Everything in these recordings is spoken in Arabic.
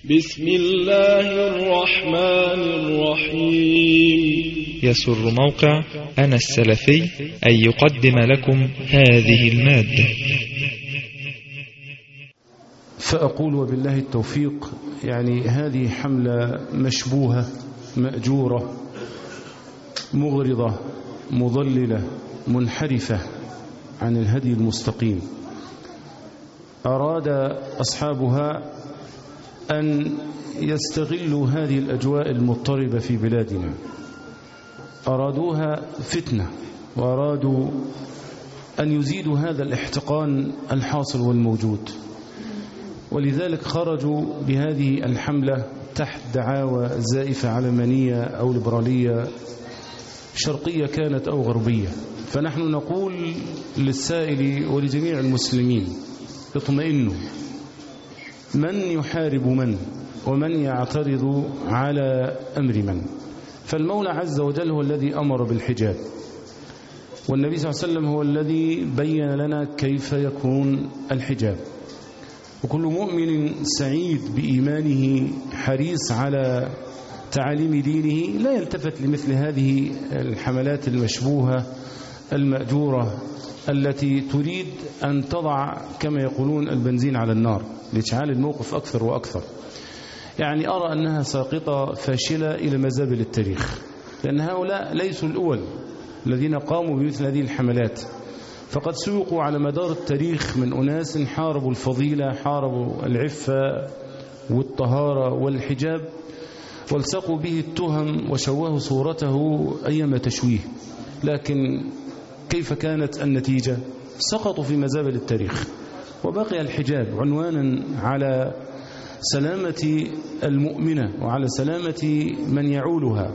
بسم الله الرحمن الرحيم. يسر موقع أنا السلفي أن يقدم لكم هذه المادة. فأقول وبالله التوفيق، يعني هذه حملة مشبوهة مأجورة مغرضة مضللة منحرفة عن الهدي المستقيم. أراد أصحابها أن يستغلوا هذه الأجواء المضطربة في بلادنا، أرادوها فتنة، وأرادوا أن يزيدوا هذا الاحتقان الحاصل والموجود، ولذلك خرجوا بهذه الحملة تحت دعاوى زائفة علمانية أو ليبرالية شرقية كانت أو غربية. فنحن نقول للسائل ولجميع المسلمين اطمئنوا، من يحارب من ومن يعترض على أمر من؟ فالمولى عز وجل هو الذي أمر بالحجاب، والنبي صلى الله عليه وسلم هو الذي بين لنا كيف يكون الحجاب. وكل مؤمن سعيد بإيمانه حريص على تعاليم دينه لا يلتفت لمثل هذه الحملات المشبوهة المأجورة التي تريد أن تضع كما يقولون البنزين على النار لإشعال الموقف أكثر وأكثر. يعني أرى أنها ساقطة فاشلة إلى مزابل التاريخ، لأن هؤلاء ليسوا الأول الذين قاموا بمثل هذه الحملات، فقد سوقوا على مدار التاريخ من أناس حاربوا الفضيلة، حاربوا العفة والطهارة والحجاب، والصقوا به التهم وشوهوا صورته أيما تشويه. لكن كيف كانت النتيجة؟ سقطوا في مزابل التاريخ، وبقي الحجاب عنوانا على سلامة المؤمنة وعلى سلامة من يعولها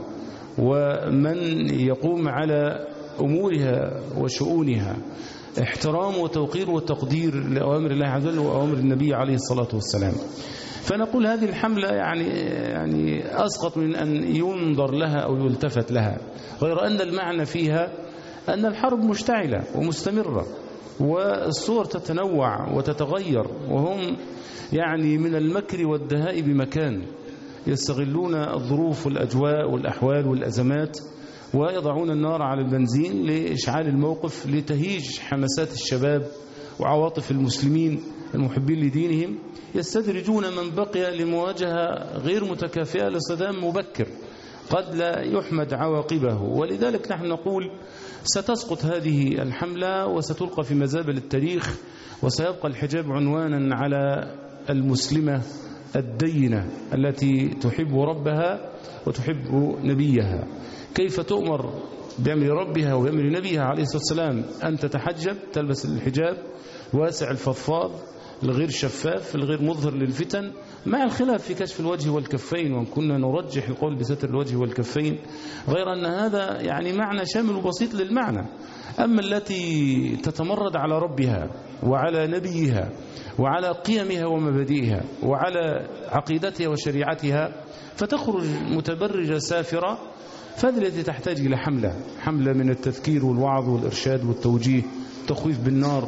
ومن يقوم على أمورها وشؤونها، احترام وتوقير وتقدير لأوامر الله عز وجل وأوامر النبي عليه الصلاة والسلام. فنقول هذه الحملة يعني أسقط من أن ينظر لها أو يلتفت لها، غير أن المعنى فيها أن الحرب مشتعلة ومستمرة، والصور تتنوع وتتغير، وهم يعني من المكر والدهاء بمكان، يستغلون الظروف والأجواء والأحوال والأزمات ويضعون النار على البنزين لإشعال الموقف، لتهيج حماسات الشباب وعواطف المسلمين المحبين لدينهم، يستدرجون من بقي لمواجهة غير متكافئة لصدام مبكر قد لا يحمد عواقبه. ولذلك نحن نقول ستسقط هذه الحملة وستلقى في مزابل التاريخ، وسيبقى الحجاب عنوانا على المسلمة الدينة التي تحب ربها وتحب نبيها. كيف تؤمر بأمر ربها وبأمر نبيها عليه الصلاة والسلام أن تتحجب، تلبس الحجاب واسع الفضفاض الغير شفاف الغير مظهر للفتن، مع الخلاف في كشف الوجه والكفين، وإن كنا نرجح القول بستر الوجه والكفين، غير أن هذا يعني معنى شامل وبسيط للمعنى. أما التي تتمرد على ربها وعلى نبيها وعلى قيمها ومبادئها وعلى عقيدتها وشريعتها فتخرج متبرجة سافرة، فهذه التي تحتاج إلى حملة من التذكير والوعظ والإرشاد والتوجيه، تخويف بالنار،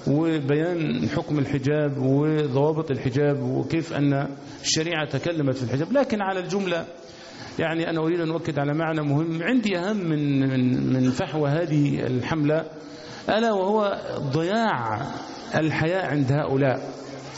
وبيان حكم الحجاب وضوابط الحجاب وكيف أن الشريعة تكلمت في الحجاب. لكن على الجملة يعني أنا أريد أن أؤكد على معنى مهم عندي أهم من فحوى هذه الحملة، ألا وهو ضياع الحياء عند هؤلاء.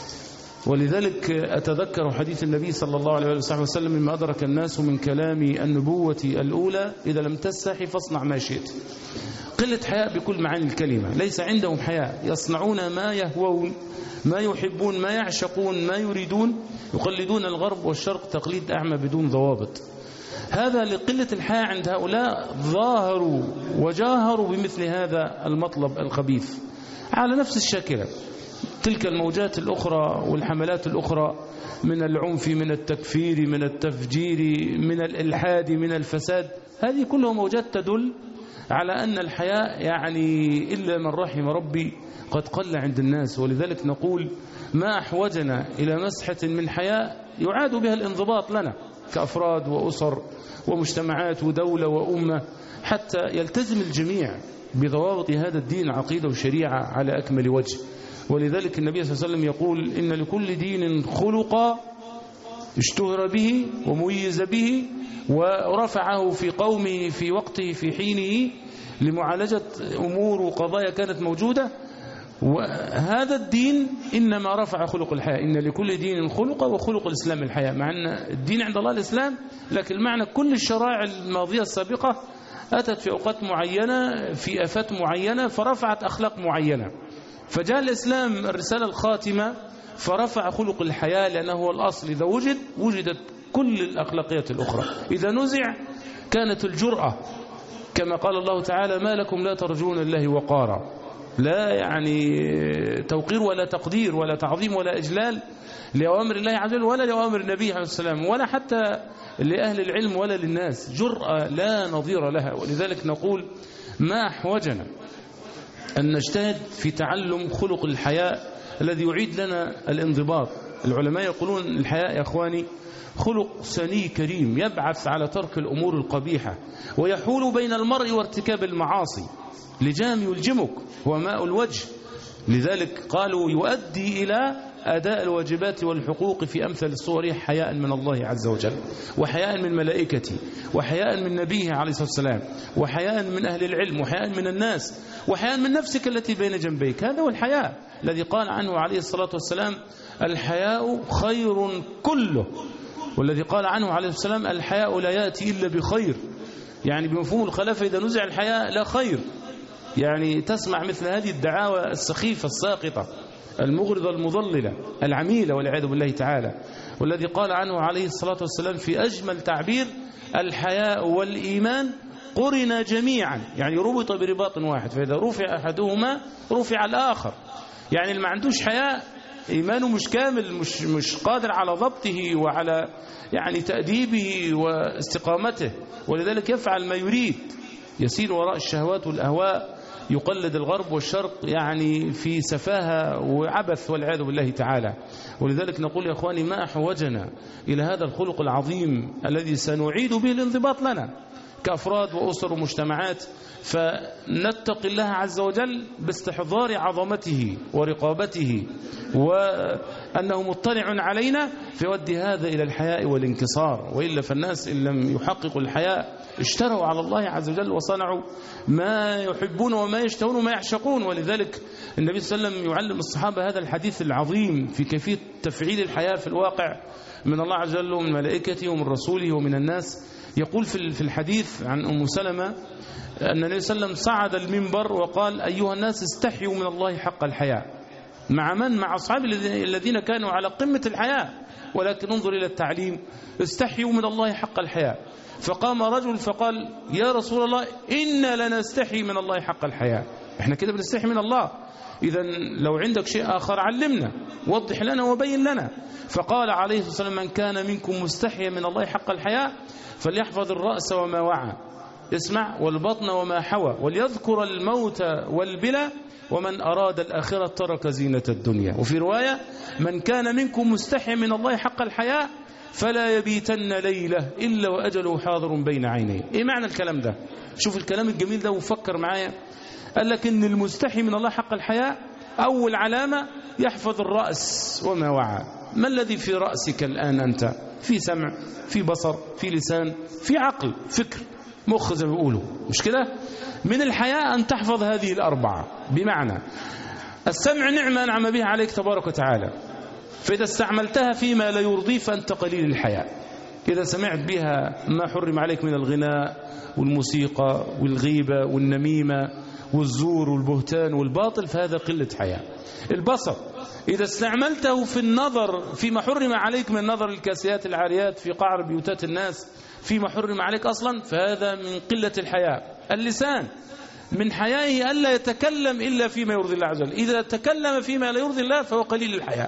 ولذلك أتذكر حديث النبي صلى الله عليه وسلم مما أدرك الناس من كلام النبوة الأولى: إذا لم تستحي فاصنع ما شئت. قلة حياء بكل معاني الكلمة، ليس عندهم حياء، يصنعون ما يهوون، ما يحبون، ما يعشقون، ما يريدون، يقلدون الغرب والشرق تقليد أعمى بدون ضوابط. هذا لقلة الحياء عند هؤلاء ظاهروا وجاهروا بمثل هذا المطلب الخبيث على نفس الشاكلة. تلك الموجات الأخرى والحملات الأخرى من العنف، من التكفير، من التفجير، من الإلحاد، من الفساد، هذه كلها موجات تدل على أن الحياء يعني إلا من رحم ربي قد قل عند الناس. ولذلك نقول ما أحوجنا إلى مسحة من حياء يعاد بها الانضباط لنا كأفراد وأسر ومجتمعات ودولة وأمة، حتى يلتزم الجميع بضوابط هذا الدين عقيدة وشريعة على أكمل وجه. ولذلك النبي صلى الله عليه وسلم يقول: إن لكل دين خلقا اشتهر به وميز به ورفعه في قومه في وقته في حينه لمعالجة أمور وقضايا كانت موجودة. وهذا الدين إنما رفع خلق الحياة. إن لكل دين خلق وخلق الإسلام الحياة، مع أن الدين عند الله الإسلام، لكن المعنى كل الشرائع الماضية السابقة أتت في أوقات معينة في آفات معينة فرفعت أخلاق معينة، فجاء الإسلام الرسالة الخاتمة فرفع خلق الحياة، لأنه هو الأصل. إذا وجدت كل الأخلاقيات الأخرى، إذا نزع كانت الجرأة، كما قال الله تعالى: ما لكم لا ترجون الله وقارا. لا يعني توقير ولا تقدير ولا تعظيم ولا إجلال لأوامر الله عز وجل ولا لأوامر النبي عليه السلام ولا حتى لأهل العلم ولا للناس. جرأة لا نظير لها. ولذلك نقول ما أحوجنا أن نجتهد في تعلم خلق الحياء الذي يعيد لنا الانضباط. العلماء يقولون الحياء يا أخواني خلق سني كريم يبعث على ترك الأمور القبيحة ويحول بين المرء وارتكاب المعاصي. لجام يلجمك هو ماء الوجه، لذلك قالوا يؤدي إلى أداء الواجبات والحقوق في أمثل صوره حياء من الله عز وجل، وحياء من ملائكته، وحياء من نبيه عليه الصلاة والسلام، وحياء من أهل العلم، وحياء من الناس، وحياء من نفسك التي بين جنبيك. هذا هو الحياء الذي قال عنه عليه الصلاة والسلام: الحياء خير كله. والذي قال عنه عليه الصلاة والسلام: الحياء لا يأتي إلا بخير. يعني بمفهوم الخلافة إذا نزع الحياء لا خير. يعني تسمع مثل هذه الدعاوى السخيفة الساقطة المغرضة المضللة العميلة والعياذ بالله تعالى. والذي قال عنه عليه الصلاة والسلام في أجمل تعبير: الحياء والإيمان قرنا جميعا، يعني ربط برباط واحد، فإذا رفع أحدهما رفع الآخر. يعني اللي ما عندوش حياء إيمانه مش كامل، مش قادر على ضبطه وعلى يعني تأديبه واستقامته، ولذلك يفعل ما يريد، يسير وراء الشهوات والأهواء، يقلد الغرب والشرق يعني في سفاهة وعبث والعياذ بالله تعالى. ولذلك نقول يا أخواني ما أحوجنا إلى هذا الخلق العظيم الذي سنعيد به الانضباط لنا كأفراد وأسر ومجتمعات، فنتقي الله عز وجل باستحضار عظمته ورقابته وأنه مطلع علينا، فيودي هذا إلى الحياء والانكسار. وإلا فالناس إن لم يحققوا الحياء اشتروا على الله عز وجل وصنعوا ما يحبون وما يشتهون وما يعشقون. ولذلك النبي صلى الله عليه وسلم يعلم الصحابة هذا الحديث العظيم في كيفية تفعيل الحياء في الواقع من الله عز وجل ومن ملائكته ومن رسوله ومن الناس. يقول في الحديث عن أم سلمة أن النبي صلى الله عليه وسلم صعد المنبر وقال: أيها الناس استحيوا من الله حق الحياء. مع من؟ مع أصحاب الذين كانوا على قمة الحياء. ولكن انظر إلى التعليم: استحيوا من الله حق الحياء. فقام رجل فقال: يا رسول الله إنا لنستحي من الله حق الحياء. احنا كده بنستحي من الله، إذا لو عندك شيء آخر علمنا، وضح لنا وبين لنا. فقال عليه الصلاة والسلام: من كان منكم مستحيا من الله حق الحياء فليحفظ الرأس وما وعى، اسمع، والبطن وما حوى، وليذكر الموت والبلى، ومن أراد الآخرة ترك زينة الدنيا. وفي رواية: من كان منكم مستحيا من الله حق الحياء فلا يبيتن ليلة إلا وأجله حاضر بين عينيه. إيه معنى الكلام ده؟ شوف الكلام الجميل ده وفكر معايا. قال لك إن المستحي من الله حق الحياء أول علامة يحفظ الرأس وما وعى. ما الذي في رأسك الآن أنت؟ في سمع، في بصر، في لسان، في عقل، فكر، مخ زي ما بيقولوا، مش كده؟ من الحياء أن تحفظ هذه الأربعة. بمعنى السمع نعمة أنعم بها عليك تبارك وتعالى، فإذا استعملتها فيما لا يرضي فأنت قليل الحياء. إذا سمعت بها ما حرم عليك من الغناء والموسيقى والغيبة والنميمة والزور والبهتان والباطل فهذا قلة حياء. البصر إذا استعملته في النظر فيما حرم عليك من نظر الكاسيات العاريات في قعر بيوتات الناس فيما حرم عليك أصلا فهذا من قلة الحياء. اللسان من حيائه ألا يتكلم إلا فيما يرضي الله عز وجل، إذا تكلم فيما لا يرضي الله فهو قليل الحياء.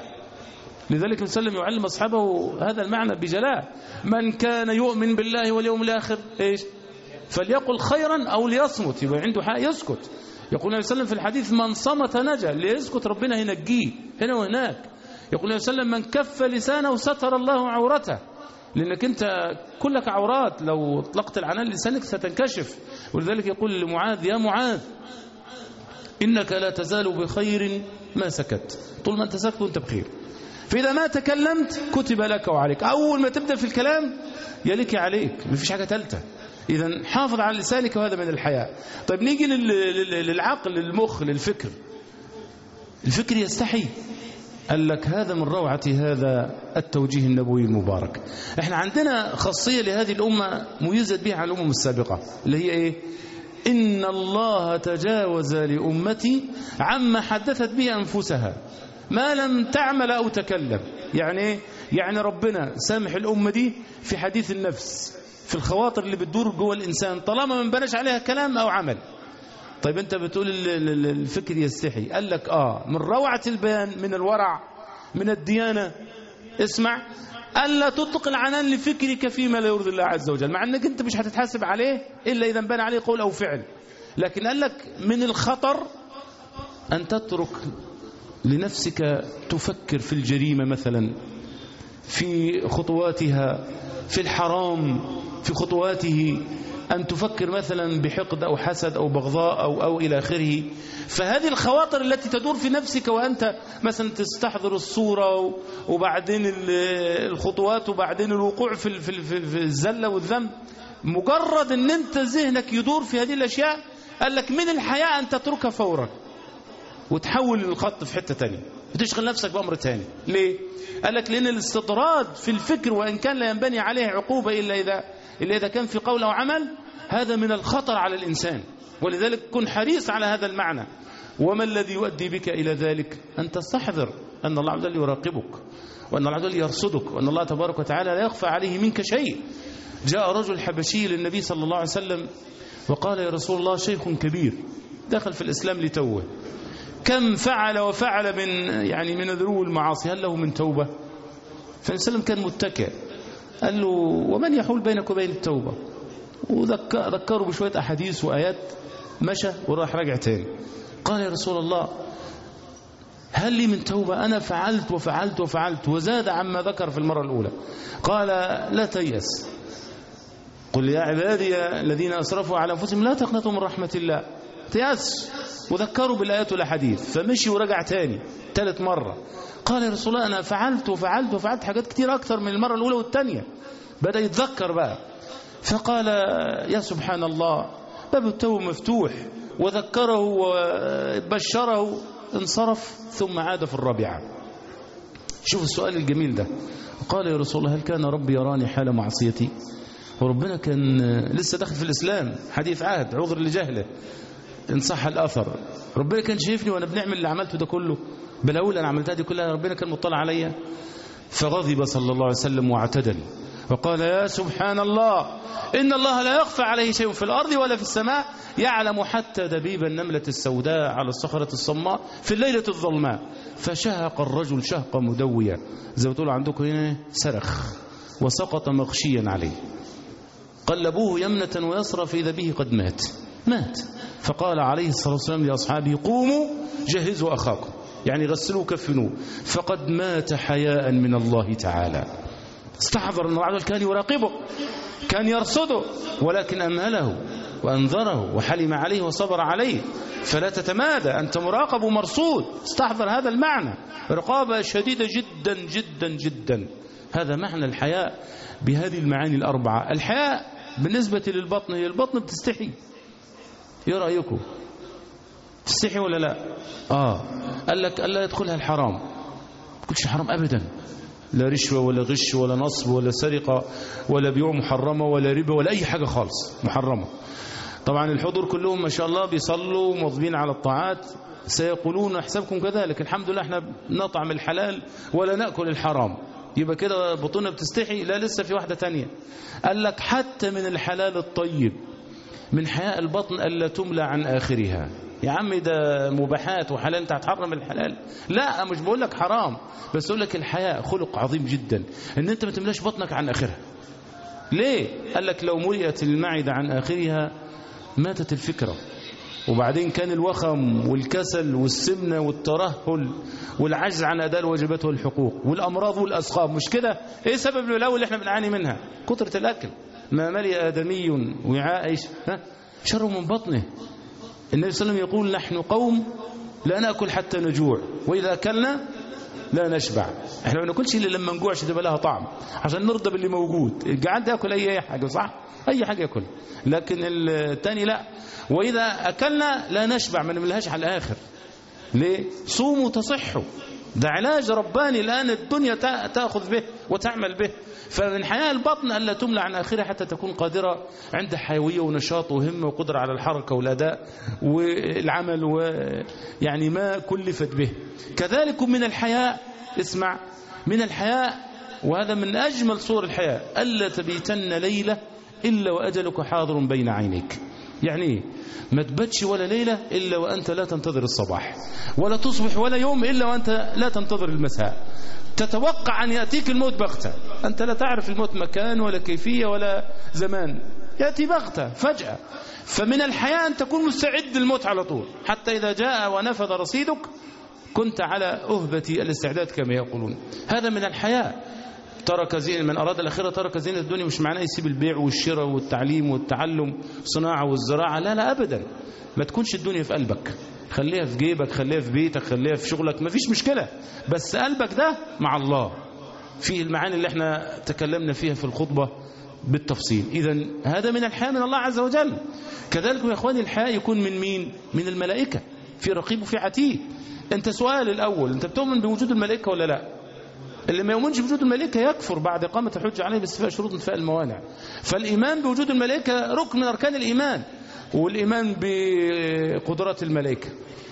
لذلك وسلم يعلم أصحابه هذا المعنى بجلاء: من كان يؤمن بالله واليوم الآخر إيش؟ فليقل خيرا أو ليصمت، يبقى عنده حق يسكت. يقول النبي صلى الله عليه وسلم في الحديث: من صمت نجا، اللي يسكت ربنا ينجيه هنا وهناك. يقول النبي صلى الله عليه وسلم: من كف لسانه ستر الله عورته، لأنك أنت كلك عورات، لو اطلقت العنان لسانك ستنكشف. ولذلك يقول لمعاذ: يا معاذ إنك لا تزال بخير ما سكت، طول ما أنت سكت وأنت بخير. فإذا ما تكلمت كتب لك وعليك. أول ما تبدأ في الكلام يليك عليك، مفيش حاجة ثالثة. إذا حافظ على لسانك، وهذا من الحياء. طيب نيجي للعقل، للمخ، للفكر. الفكر يستحي. قال لك هذا من روعة هذا التوجيه النبوي المبارك. احنا عندنا خاصية لهذه الأمة ميزت بها عن الأمم السابقة، اللي هي ايه؟ إن الله تجاوز لأمتي عما حدثت به أنفسها ما لم تعمل أو تكلم. يعني ايه؟ يعني ربنا سامح الأمة دي في حديث النفس، في الخواطر اللي بتدور جوه الإنسان، طالما ما بناش عليها كلام أو عمل. طيب أنت بتقول الفكر يستحي. قال لك من روعة البيان، من الورع، من الديانة، اسمع، ألا تطلق العنان لفكرك فيما لا يرضي الله عز وجل، مع أنك أنت مش هتتحاسب عليه إلا إذا بان عليه قول أو فعل. لكن قال لك من الخطر أن تترك لنفسك تفكر في الجريمة مثلا، في خطواتها، في الحرام في خطواته، أن تفكر مثلا بحقد أو حسد أو بغضاء أو إلى آخره. فهذه الخواطر التي تدور في نفسك وأنت مثلا تستحضر الصورة وبعدين الخطوات وبعدين الوقوع في الزلة والذنب، مجرد أن أنت ذهنك يدور في هذه الأشياء، قال لك من الحياة أن تتركها فورا وتحول الخط في حتة تانية وتشغل نفسك بأمر تاني. ليه؟ قال لك لأن الاستطراد في الفكر، وإن كان لا ينبني عليه عقوبة إلا إذا كان في قول أو عمل، هذا من الخطر على الإنسان. ولذلك كن حريص على هذا المعنى. وما الذي يؤدي بك إلى ذلك؟ أن تستحضر أن الله عز وجل يراقبك، وأن الله عز وجل يرصدك، وأن الله تبارك وتعالى لا يخفى عليه منك شيء. جاء رجل حبشي للنبي صلى الله عليه وسلم وقال: يا رسول الله، شيخ كبير دخل في الإسلام لتوه، كم فعل وفعل من ذنوب المعاصي، هل له من توبة؟ فالسلام كان متكئ، قال له: ومن يحول بينك وبين التوبة؟ وذكروا بشوية أحاديث وآيات، مشى وراح رجع تاني. قال: يا رسول الله، هل لي من توبة؟ أنا فعلت وفعلت وفعلت، وزاد عما ذكر في المرة الأولى. قال: لا تيأس، قل يا عبادي الذين أسرفوا على أنفسهم لا تقنطوا من رحمة الله. تيأس، وذكروا بالآيات والأحاديث، فمشي ورجع تاني ثالث مرة. قال: يا رسول الله، أنا فعلت وفعلت وفعلت حاجات كتير أكثر من المرة الأولى والثانية. بدأ يتذكر بقى، فقال: يا سبحان الله، باب التوبة مفتوح، وذكره وبشره، انصرف ثم عاد في الرابعة. شوف السؤال الجميل ده. قال: يا رسول الله، هل كان ربي يراني حال معصيتي؟ وربنا كان لسه داخل في الإسلام، حديث عهد، عذر لجهله إن صح الأثر. ربنا كان شايفني وأنا بنعمل اللي عملته ده كله، بل أقول أنا عملتها دي كلها، ربنا كان مطلع عليا. فغضب صلى الله عليه وسلم واعتدل وقال: يا سبحان الله، إن الله لا يخفى عليه شيء في الأرض ولا في السماء، يعلم حتى دبيب النملة السوداء على الصخرة الصماء في الليلة الظلماء. فشهق الرجل شهقة مدوية، زي ما تقولوا عندكم هنا صرخ، وسقط مغشيا عليه. قلبوه يمنة ويسرى فإذا به قد مات. فقال عليه الصلاة والسلام لأصحابه: قوموا جهزوا أخاكم، يعني غسلوا كفنوه، فقد مات حياء من الله تعالى. استحضر أن الله كان يراقبه، كان يرصده، ولكن أمهله وأنذره وحلم عليه وصبر عليه. فلا تتمادى، أنت مراقب ومرصود. استحضر هذا المعنى، رقابة شديدة جدا جدا جدا. هذا معنى الحياء بهذه المعاني الأربعة. الحياء بالنسبة للبطن، هي البطن بتستحي. ايه رأيكم؟ تستحي ولا لا؟ قال لك ألا يدخلها الحرام، ما تقولش حرام أبدا، لا رشوة ولا غش ولا نصب ولا سرقة ولا بيوع محرمة ولا ربا ولا أي حاجة خالص محرمة. طبعا الحضور كلهم ما شاء الله بيصلوا مواظبين على الطاعات، سيقولون حسابكم كذلك، الحمد لله احنا نطعم الحلال ولا نأكل الحرام. يبقى كده بطوننا بتستحي؟ لا، لسه في واحدة تانية. قال لك حتى من الحلال الطيب، من حياء البطن ألا تملى عن آخرها. يا عم ده مباحات وحلال، انت هتحرم الحلال؟ لا، مش بقول لك حرام، بس اقول لك الحياء خلق عظيم جدا، ان انت ما تملاش بطنك عن آخرها. ليه؟ قال لك لو ملئت المعدة عن آخرها ماتت الفكرة. وبعدين كان الوخم والكسل والسمنة والترهل والعجز عن أداء الواجبات والحقوق والأمراض والأسقام. مش كده؟ ايه سبب البلاوي اللي احنا بنعاني منها؟ كثرة الأكل. ما ملئ آدمي وعاء شر من بطنه. النبي صلى الله عليه وسلم يقول: نحن قوم لا نأكل حتى نجوع، وإذا أكلنا لا نشبع. احنا ما ناكلش الا لما نجوع عشان تبقى لها طعم، عشان نرضى باللي موجود. الجعان ده ياكل اي حاجه، صح؟ اي حاجه ياكل. لكن الثاني لا. واذا اكلنا لا نشبع، ما نملهاش على الاخر. ليه؟ صوموا تصحوا، ده علاج رباني الآن الدنيا تأخذ به وتعمل به. فمن حياة البطن ألا تملى عن آخرها حتى تكون قادرة، عندها حيوية ونشاط وهمة وقدرة على الحركة والأداء والعمل، ويعني ما كلفت به. كذلك من الحياء، اسمع، من الحياء، وهذا من أجمل صور الحياء، ألا تبيتن ليلة إلا وأجلك حاضر بين عينيك. يعني ما تبتش ولا ليلة إلا وأنت لا تنتظر الصباح، ولا تصبح ولا يوم إلا وأنت لا تنتظر المساء. تتوقع أن يأتيك الموت بغتة، أنت لا تعرف الموت مكان ولا كيفية ولا زمان، يأتي بغتة فجأة. فمن الحياة أن تكون مستعد للموت على طول، حتى إذا جاء ونفذ رصيدك كنت على أهبة الاستعداد كما يقولون. هذا من الحياة. ترك زين، من أراد الآخرة ترك زينة الدنيا، مش معناه يسيب البيع والشراء والتعليم والتعلم والصناعة والزراعة، لا لا أبدا. ما تكونش الدنيا في قلبك، خليها في جيبك، خليها في بيتك، خليها في شغلك، ما فيش مشكلة، بس قلبك ده مع الله، فيه المعاني اللي احنا تكلمنا فيها في الخطبة بالتفصيل. إذن هذا من الحياة من الله عز وجل. كذلك يا إخواني الحياة يكون من مين؟ من الملائكة، في رقيب وفي عتيد. أنت سؤال الأول، أنت بتؤمن بوجود الملائكة ولا لا؟ اللي ما يؤمنش بوجود الملائكة يكفر بعد إقامة الحجة عليه باستيفاء شروط انتفاء الموانع. فالإيمان بوجود الملائكة ركن من أركان الإيمان، والإيمان بقدرات الملائكة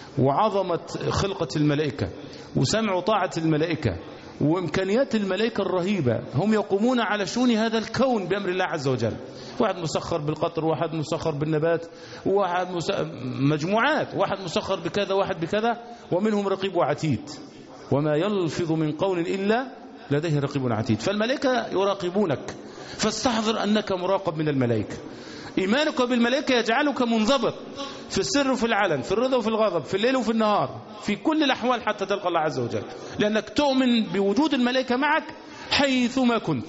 وعظمة خلقة الملائكة وسمع وطاعة الملائكة وإمكانيات الملائكة الرهيبة. هم يقومون على شؤون هذا الكون بأمر الله عز وجل. واحد مسخر بالقطر، واحد مسخر بالنبات، واحد مجموعات، واحد مسخر بكذا، واحد بكذا، ومنهم رقيب وعتيد. وما يلفظ من قول إلا لديه رقيب عتيد. فالملائكة يراقبونك، فاستحضر أنك مراقب من الملائكة. إيمانك بالملائكة يجعلك منضبط في السر وفي العلن، في الرضا وفي الغضب، في الليل وفي النهار، في كل الأحوال حتى تلقى الله عز وجل، لأنك تؤمن بوجود الملائكة معك حيثما كنت،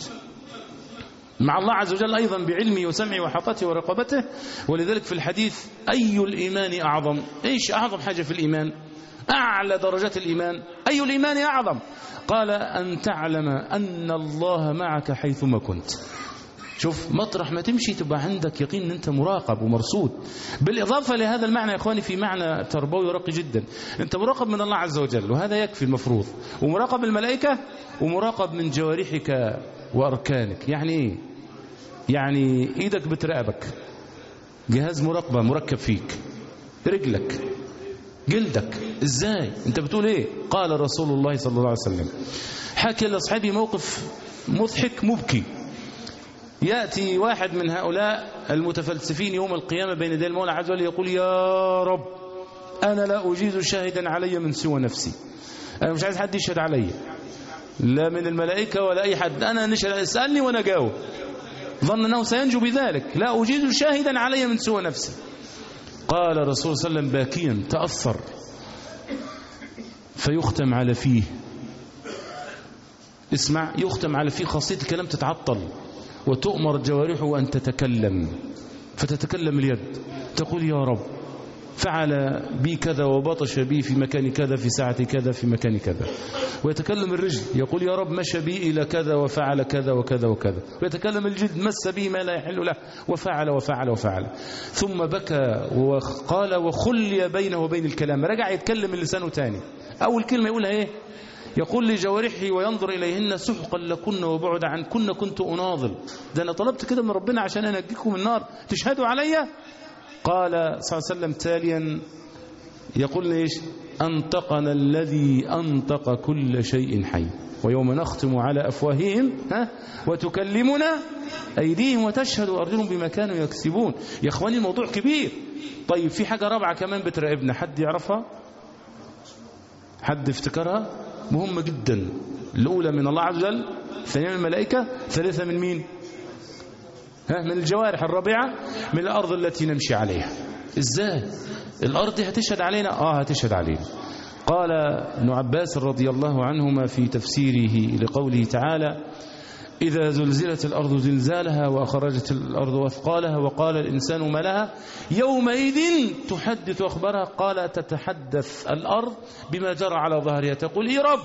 مع الله عز وجل أيضا بعلمه وسمعه وحطته ورقبته. ولذلك في الحديث أي الإيمان أعظم؟ إيش أعظم حاجة في الإيمان؟ أعلى درجات الإيمان، أي الإيمان أعظم؟ قال أن تعلم أن الله معك حيثما كنت. شوف، مطرح ما تمشي تبقى عندك يقين أن أنت مراقب ومرصود. بالإضافة لهذا المعنى يا إخواني في معنى تربوي راقي جدا، أنت مراقب من الله عز وجل وهذا يكفي المفروض، ومراقب الملائكة، ومراقب من جوارحك وأركانك. يعني إيه؟ يعني إيدك بتراقبك، جهاز مراقبة مركب فيك، رجلك، جلدك. إزاي؟ أنت بتقول إيه؟ قال رسول الله صلى الله عليه وسلم، حكى لأصحابي موقف مضحك مبكي. يأتي واحد من هؤلاء المتفلسفين يوم القيامة بين يدي المولى عز وجل يقول: يا رب أنا لا أجيز شاهدا علي من سوى نفسي، أنا مش عايز حد يشهد علي، لا من الملائكة ولا أي حد، أنا نشهد، اسألني وأنا جاوب. ظن أنه سينجو بذلك، لا أجيز شاهدا علي من سوى نفسي. قال الرسول صلى الله عليه وسلم باكيا تأثر، فيختم على فيه، اسمع، يختم على فيه خاصية الكلام تتعطل، وتؤمر جوارحه أن تتكلم، فتتكلم اليد تقول: يا رب فعل بي كذا وبطش بي في مكان كذا في ساعة كذا في مكان كذا. ويتكلم الرجل يقول: يا رب مشى بي إلى كذا وفعل كذا وكذا وكذا. ويتكلم الجلد: مس بي ما لا يحل له وفعل وفعل وفعل. ثم بكى وقال وخلي بينه وبين الكلام، رجع يتكلم اللسان تاني. أول كلمة يقولها إيه؟ يقول لجوارحه وينظر إليهن: سحقا لكن وبعد عنكن كنت أناضل، ده أنا طلبت كده من ربنا عشان أنجيكم من النار، تشهدوا عليا؟ قال صلى الله عليه وسلم تاليا يقول لي: إيش؟ أنطقنا الذي أنطق كل شيء حي، ويوم نختم على أفواههم وتكلمنا أيديهم وتشهد أرجلهم بما كانوا يكسبون. يا إخواني الموضوع كبير. طيب في حاجة رابعة كمان بتراقبنا، حد يعرفها؟ حد افتكرها؟ مهمة جدا. الأولى من الله عز وجل، الثانية من الملائكة، ثالثة من مين؟ من الجوارح، الرابعة من الأرض التي نمشي عليها. إزاي؟ الأرض هتشهد علينا؟ هتشهد علينا. قال ابن عباس رضي الله عنهما في تفسيره لقوله تعالى: إذا زلزلت الأرض زلزالها وأخرجت الأرض وثقالها وقال الإنسان ما لها يومئذ تحدث أخبارها. قال: تتحدث الأرض بما جرى على ظهرها، تقول: يا رب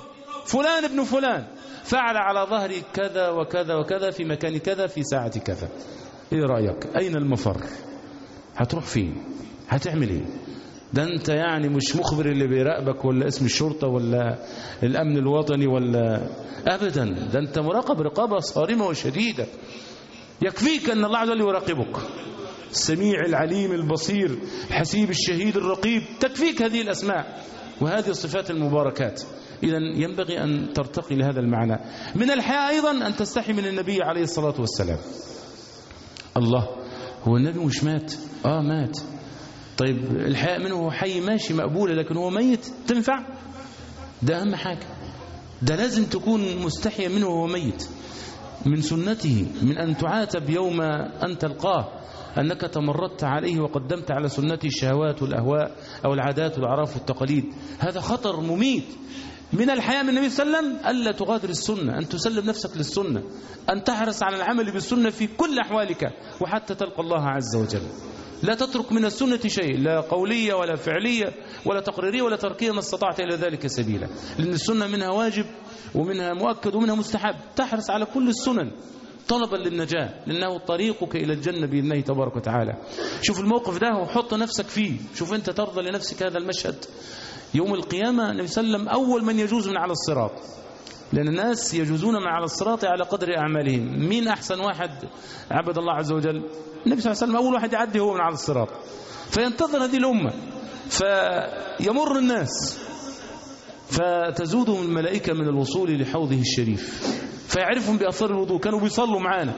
فلان ابن فلان فعل على ظهري كذا وكذا وكذا في مكان كذا في ساعة كذا. ايه رأيك؟ اين المفر؟ هتروح فين؟ هتعمل ايه؟ ده انت يعني مش مخبر اللي بيراقبك ولا اسم الشرطة ولا الامن الوطني ولا ابدا، ده انت مراقب رقابة صارمة وشديدة. يكفيك ان الله عز وجل يراقبك، السميع العليم البصير الحسيب الشهيد الرقيب، تكفيك هذه الاسماء وهذه الصفات المباركات. إذن ينبغي أن ترتقي لهذا المعنى. من الحياء أيضا أن تستحي من النبي عليه الصلاة والسلام. الله، هو النبي مش مات؟ مات. طيب الحياء منه هو حي ماشي مقبولة، لكن هو ميت تنفع؟ ده أهم حاجة، ده لازم تكون مستحيا منه وهو ميت. من سنته من أن تعاتب يوم أن تلقاه أنك تمردت عليه وقدمت على سنته الشهوات والأهواء أو العادات والأعراف والتقاليد. هذا خطر مميت. من الحياء من النبي صلى الله عليه وسلم ألا تغادر السنة، أن تسلم نفسك للسنة، أن تحرص على العمل بالسنة في كل أحوالك وحتى تلقى الله عز وجل. لا تترك من السنة شيء، لا قولية ولا فعلية ولا تقريرية ولا تركية، ما استطعت إلى ذلك سبيلا، لأن السنة منها واجب ومنها مؤكد ومنها مستحب. تحرص على كل السنن طلبا للنجاة، لأنه طريقك إلى الجنة بإذنه تبارك وتعالى. شوف الموقف ده وحط نفسك فيه، شوف أنت ترضى لنفسك هذا المشهد. يوم القيامة النبي صلى الله عليه وسلم أول من يجوز من على الصراط، لأن الناس يجوزون من على الصراط على قدر أعمالهم. مين أحسن واحد عبد الله عز وجل؟ النبي صلى الله عليه وسلم أول واحد يعدي هو من على الصراط، فينتظر هذه الأمة، فيمر الناس فتزودهم الملائكة من الوصول لحوضه الشريف، فيعرفهم بأثر الوضوء، كانوا بيصلوا معانا،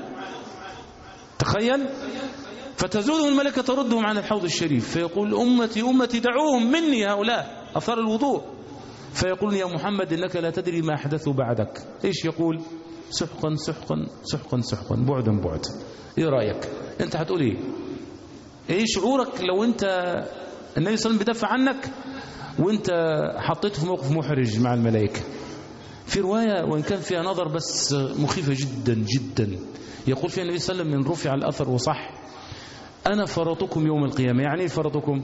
تخيل. فتزودهم الملائكة تردهم عن الحوض الشريف، فيقول أمتي أمتي دعوهم مني هؤلاء أثر الوضوء، فيقول يا محمد إنك لا تدري ما أحدثوا بعدك. إيش يقول؟ سحقا سحقا سحقا سحقا، بعدا بعدا. إيه رأيك؟ أنت هتقول إيه؟ إيه شعورك لو أنت النبي صلى الله عليه وسلم بيدافع عنك وأنت حطيته في موقف محرج مع الملائكة؟ في رواية وإن كان فيها نظر بس مخيفة جدا جدا، يقول فيها النبي صلى الله عليه وسلم من رفع الأثر وصح: أنا فرطكم يوم القيامة. يعني إيه فرطكم؟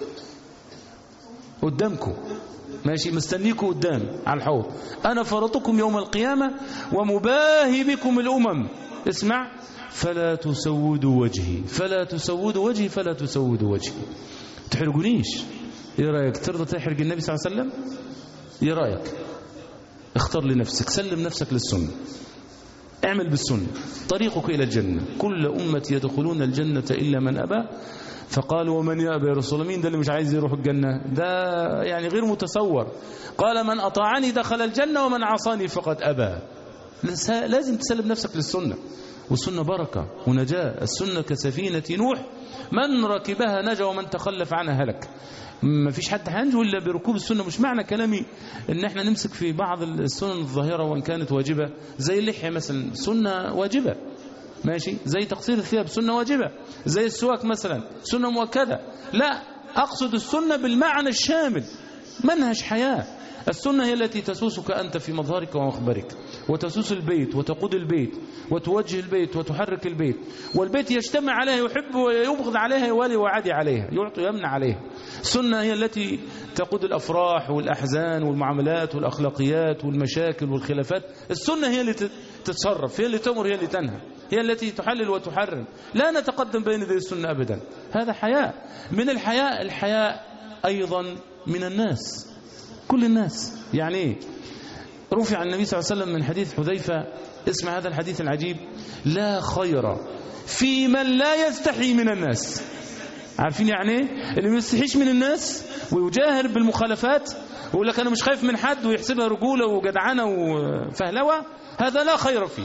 قدامكم ماشي، مستنيكم قدام على الحوض. أنا فرطكم يوم القيامة ومباهي بكم الأمم. اسمع: فلا تسودوا وجهي فلا تسودوا وجهي فلا تسودوا وجهي. تحرقونيش. ايه رأيك؟ ترضى تحرق النبي صلى الله عليه وسلم؟ ايه رأيك؟ اختار لنفسك، سلم نفسك للسنة، اعمل بالسنة، طريقك إلى الجنة. كل أمة يدخلون الجنة إلا من أبى. فقالوا ومن يأبى يا رسول الله؟ مين ده اللي مش عايز يروح الجنة؟ ده يعني غير متصور. قال من أطاعني دخل الجنة ومن عصاني فقد أبى. لازم تسلم نفسك للسنة، والسنة بركة ونجاة. السنة كسفينة نوح، من ركبها نجا ومن تخلف عنها هلك. ما فيش حد هينجو إلا بركوب السنة. مش معنى كلامي ان احنا نمسك في بعض السنن الظاهرة وان كانت واجبة، زي اللحية مثلا سنة واجبة ماشي، زي تقصير الثياب سنة واجبة، زي السواك مثلا سنة مؤكدة. لا، أقصد السنة بالمعنى الشامل، منهج حياة. السنة هي التي تسوسك أنت في مظهرك ومخبرك، وتسوس البيت وتقود البيت وتوجه البيت وتحرك البيت، والبيت يجتمع عليها، يحب ويبغض عليها، يوالي ويعادي عليها، يعطي ويمنع عليها. السنة هي التي تقود الأفراح والأحزان والمعاملات والأخلاقيات والمشاكل والخلافات. السنة هي اللي تتصرف، هي اللي تأمر، هي اللي تنهى، هي التي تحلل وتحرم. لا نتقدم بين ذي السنة أبدا. هذا حياء. من الحياء، الحياء أيضا من الناس، كل الناس. يعني إيه؟ رفع النبي صلى الله عليه وسلم من حديث حذيفة، اسمع هذا الحديث العجيب: لا خير في من لا يستحي من الناس. عارفين يعني ايه؟ اللي ما يستحيش من الناس ويجاهر بالمخالفات ويقول لك انا مش خايف من حد ويحسبها رجوله وجدعنه وفهلوه، هذا لا خير فيه.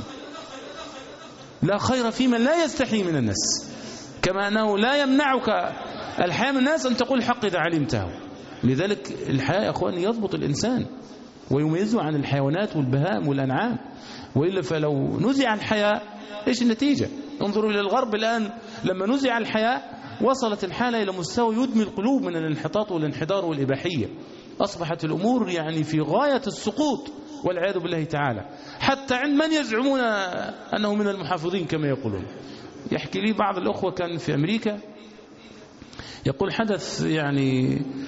لا خير في من لا يستحي من الناس، كما انه لا يمنعك الحياء من الناس ان تقول الحق اذا علمته. لذلك الحياء يا اخواني يضبط الانسان ويميزه عن الحيوانات والبهائم والانعام، والا فلو نزع الحياء ايش النتيجه؟ انظروا الى الغرب الان، لما نزع الحياء وصلت الحالة إلى مستوى يدمي القلوب من الانحطاط والانحدار والإباحية. أصبحت الأمور يعني في غاية السقوط والعياذ بالله تعالى، حتى عند من يزعمون أنه من المحافظين كما يقولون. يحكي لي بعض الأخوة كان في أمريكا، يقول حدث يعني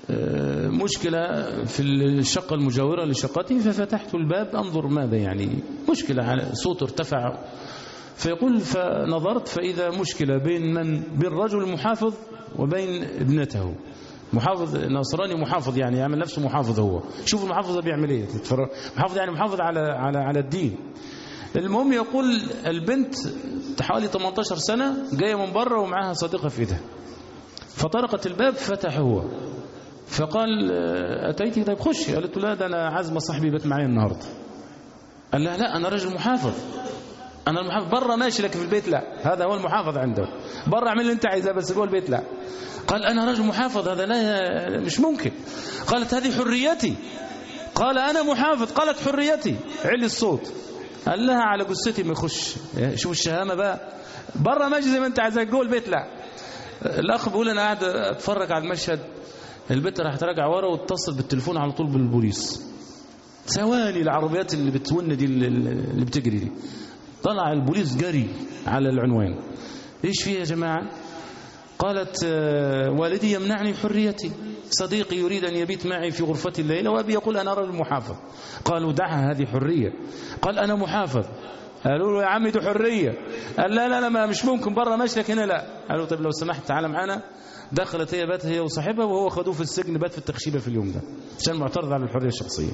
مشكلة في الشقة المجاورة لشقتي، ففتحت الباب أنظر ماذا يعني مشكلة، على صوت ارتفع. فيقول فنظرت فإذا مشكلة بين الرجل المحافظ وبين ابنته. محافظ نصراني محافظ، يعني يعمل نفسه محافظ. هو شوف المحافظ بيعمل ايه، محافظ يعني محافظ على الدين. المهم يقول البنت حوالي 18 سنة جاية من بره ومعها صديقة في ايدها، فطرقت الباب فتح هو، فقال أتيتي؟ طيب خشي. قالت له لا، ده أنا عازمة صاحبي بيت معايا النهاردة. قال لها لا، أنا رجل محافظ، أنا المحافظ بره ماشي، لكن في البيت لا. هذا هو المحافظ عنده، بره اعمل اللي أنت عايزاه بس جوه البيت لا. قال أنا رجل محافظ، هذا لا مش ممكن. قالت هذه حريتي. قال أنا محافظ. قالت حريتي. علي الصوت. قال لها على جثتي ما يخش. شوف الشهامة بقى، بره ماشي زي ما أنت عايزاه، جوه البيت لا. الأخ بيقول أنا قاعد أتفرج على المشهد، البنت راح تراجع ورا واتصل بالتليفون على طول بالبوليس. ثواني العربيات اللي بتون دي اللي بتجري دي، طلع البوليس جري على العنوان. ايش فيه يا جماعة؟ قالت والدي يمنعني حريتي، صديقي يريد أن يبيت معي في غرفتي الليلة، وأبي يقول أنا رجل محافظ. قالوا دعها، هذه حرية. قال أنا محافظ. قالوا له يا عمي دي حرية. قال لا لا لا، ما مش ممكن، بره مشلك هنا لا. قالوا طيب لو سمحت تعال معنا. دخلت هي، بات هي وصاحبها، وهو خدوه في السجن، بات في التخشيبة في اليوم ده عشان معترض على الحرية الشخصية.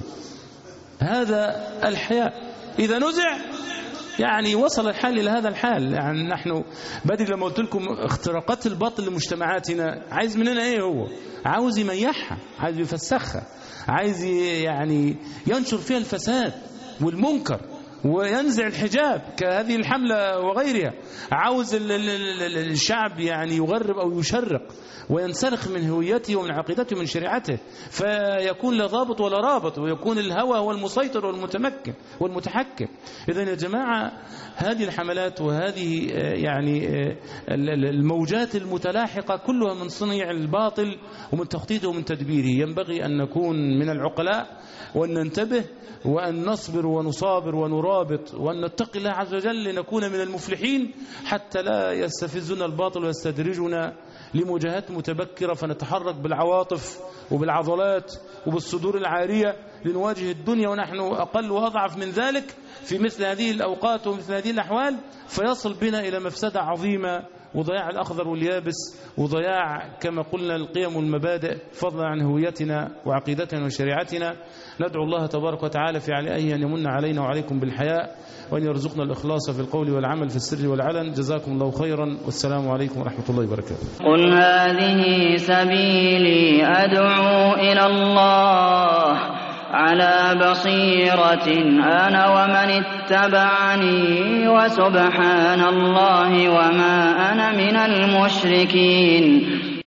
هذا الحياء إذا نزع يعني وصل الحال إلى هذا الحال. يعني نحن بدل لما قلت لكم اختراقات الباطل لمجتمعاتنا، عايز مننا ايه؟ هو عاوز يميحها، عايز يفسخها، عايز يعني ينشر فيها الفساد والمنكر وينزع الحجاب كهذه الحملة وغيرها. عاوز الشعب يعني يغرب أو يشرق وينسلخ من هويته ومن عقيدته ومن شريعته، فيكون لا ضابط ولا رابط، ويكون الهوى هو المسيطر والمتمكن والمتحكم. إذن يا جماعة هذه الحملات وهذه يعني الموجات المتلاحقة كلها من صنيع الباطل ومن تخطيطه ومن تدبيره. ينبغي أن نكون من العقلاء وأن ننتبه وأن نصبر ونصابر ونرابط وأن نتقي الله عز وجل لنكون من المفلحين، حتى لا يستفزنا الباطل ويستدرجنا لمواجهات متبكرة فنتحرك بالعواطف وبالعضلات وبالصدور العارية لنواجه الدنيا ونحن أقل وأضعف من ذلك في مثل هذه الأوقات ومثل هذه الأحوال، فيصل بنا إلى مفسدة عظيمة وضياع الأخضر واليابس وضياع كما قلنا القيم والمبادئ فضلا عن هويتنا وعقيدتنا وشريعتنا. ندعو الله تبارك وتعالى في عليه أن يمن علينا وعليكم بالحياء وأن يرزقنا الإخلاص في القول والعمل في السر والعلن. جزاكم الله خيرا، والسلام عليكم ورحمة الله وبركاته. قل هذه سبيلي أدعو إلى الله على بصيرة أنا ومن اتبعني وسبحان الله وما أنا من المشركين.